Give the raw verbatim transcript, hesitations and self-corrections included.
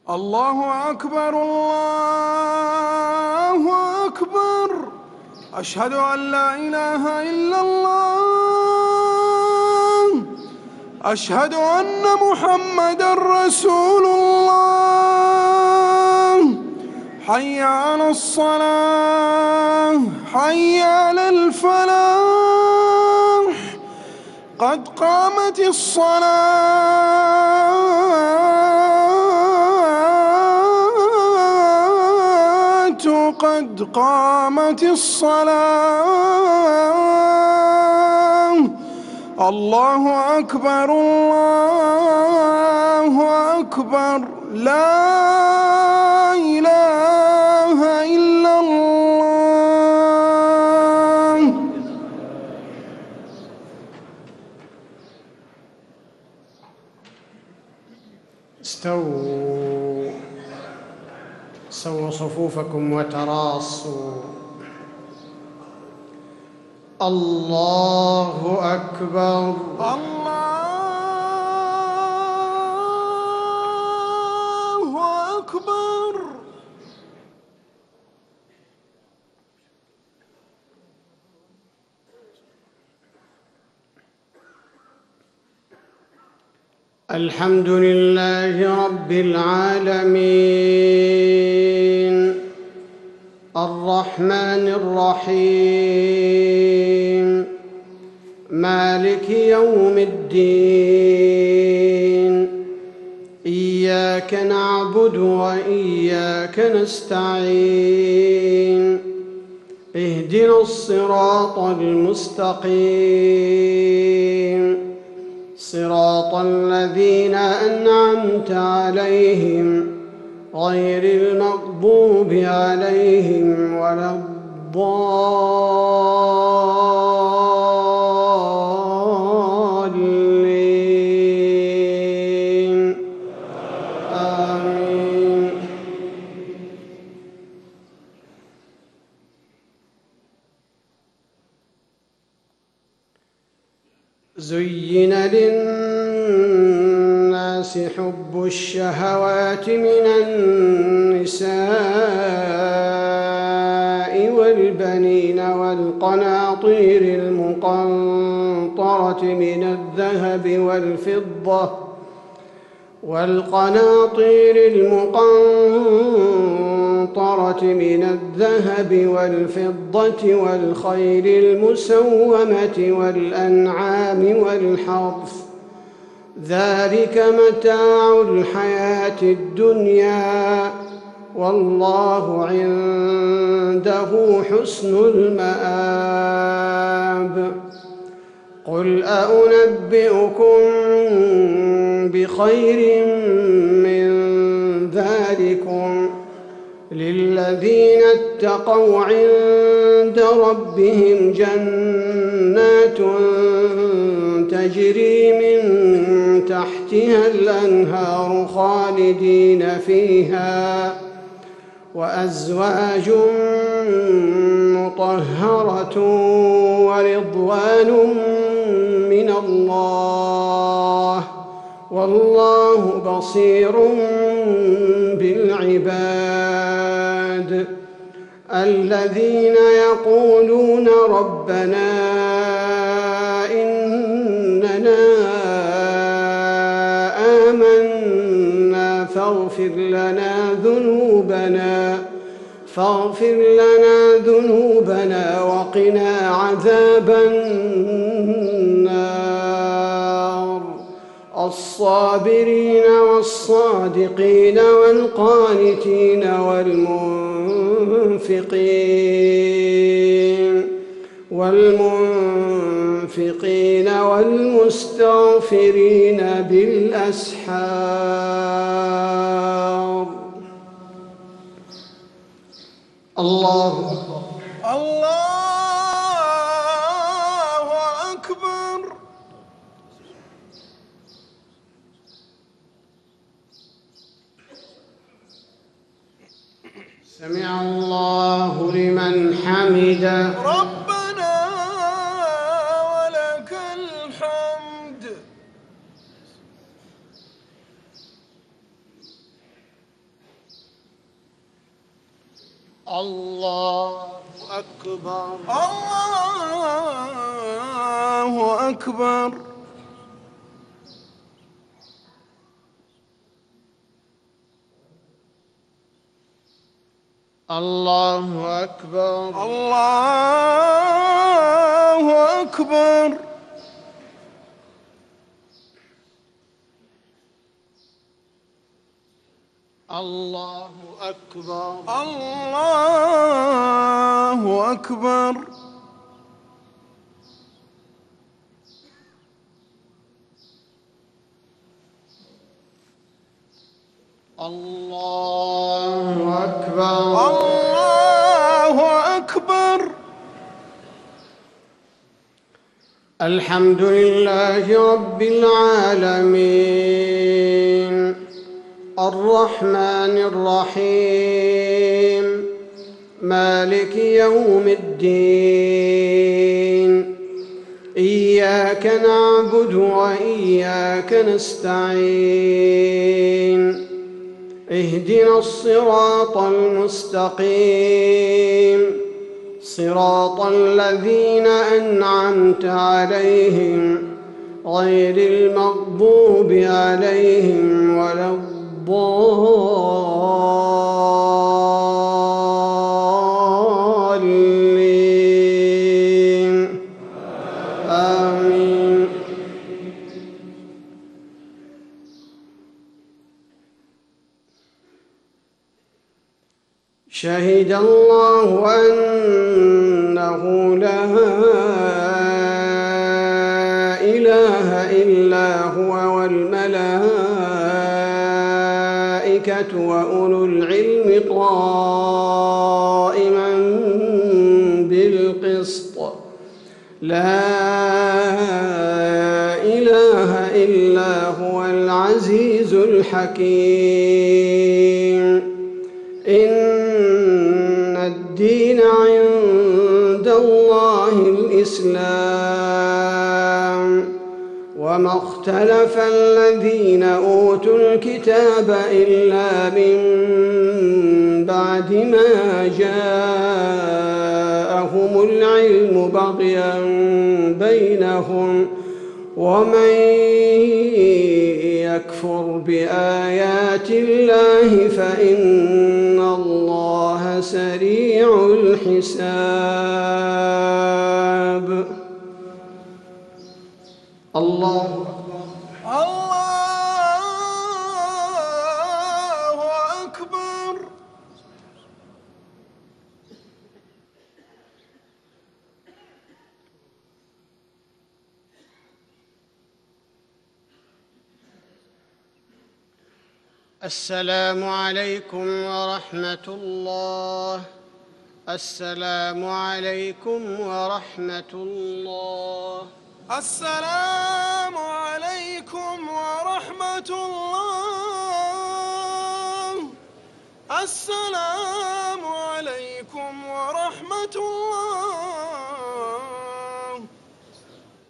الله أكبر الله أكبر. أشهد أن لا إله إلا الله. أشهد أن محمدًا رسول الله. حي على الصلاة حي على الفلاح. قد قامت الصلاة قد قامت الصلاة. الله أكبر الله أكبر. لا إله إلا الله. استووا سووا صفوفكم وتراصوا. الله أكبر الله أكبر. الحمد لله رب العالمين الرحمن الرحيم مالك يوم الدين. إياك نعبد وإياك نستعين. اهدنا الصراط المستقيم صراط الذين أنعمت عليهم غير المغضوب عليهم ولا الضالين. آمين. زين للناس حب الشهوات من النساء والبنين والقناطير المقنطرة من الذهب والفضة والقناطير المقنطرة من الذهب والفضة والخيل المسومة والأنعام والحرث. ذلك متاع الحياة الدنيا والله عنده حسن المآب. قل أنبئكم بخير من ذلكم للذين اتقوا عند ربهم جنات تجري من تحتها الأنهار خالدين فيها وأزواج مطهرة ورضوان من الله والله بصير بالعباد. الذين يقولون ربنا إننا آمنا فاغفر لنا ذنوبنا فاغفر لنا ذنوبنا وقنا عذاب النار. الصابرين والصادقين والقانتين والمنفقين والمنفقين والمستغفرين بالأسحار. الله الله أكبر. سمع الله لمن حمده. ربنا ولك الحمد. الله أكبر. الله أكبر. الله أكبر. الله أكبر. الله أكبر. الله أكبر. الله أكبر. الله أكبر. الحمد لله رب العالمين الرحمن الرحيم مالك يوم الدين إياك نعبد وإياك نستعين اهدنا الصراط المستقيم صراط الذين أنعمت عليهم غير المغضوب عليهم ولا الضالين آمين. شهد الله أنه لا إله إلا هو والملائكة وأولو العلم قائما بالقسط لا إله إلا هو العزيز الحكيم. إن الدين عند الله الإسلام وما اختلف الذين أوتوا الكتاب إلا من بعد ما جاءهم العلم بغيا بينهم ومن يكفر بآيات الله فإن الله سريع الحساب. الله الله أكبر. السلام عليكم ورحمة الله. السلام عليكم ورحمة الله. السلام عليكم ورحمة الله. السلام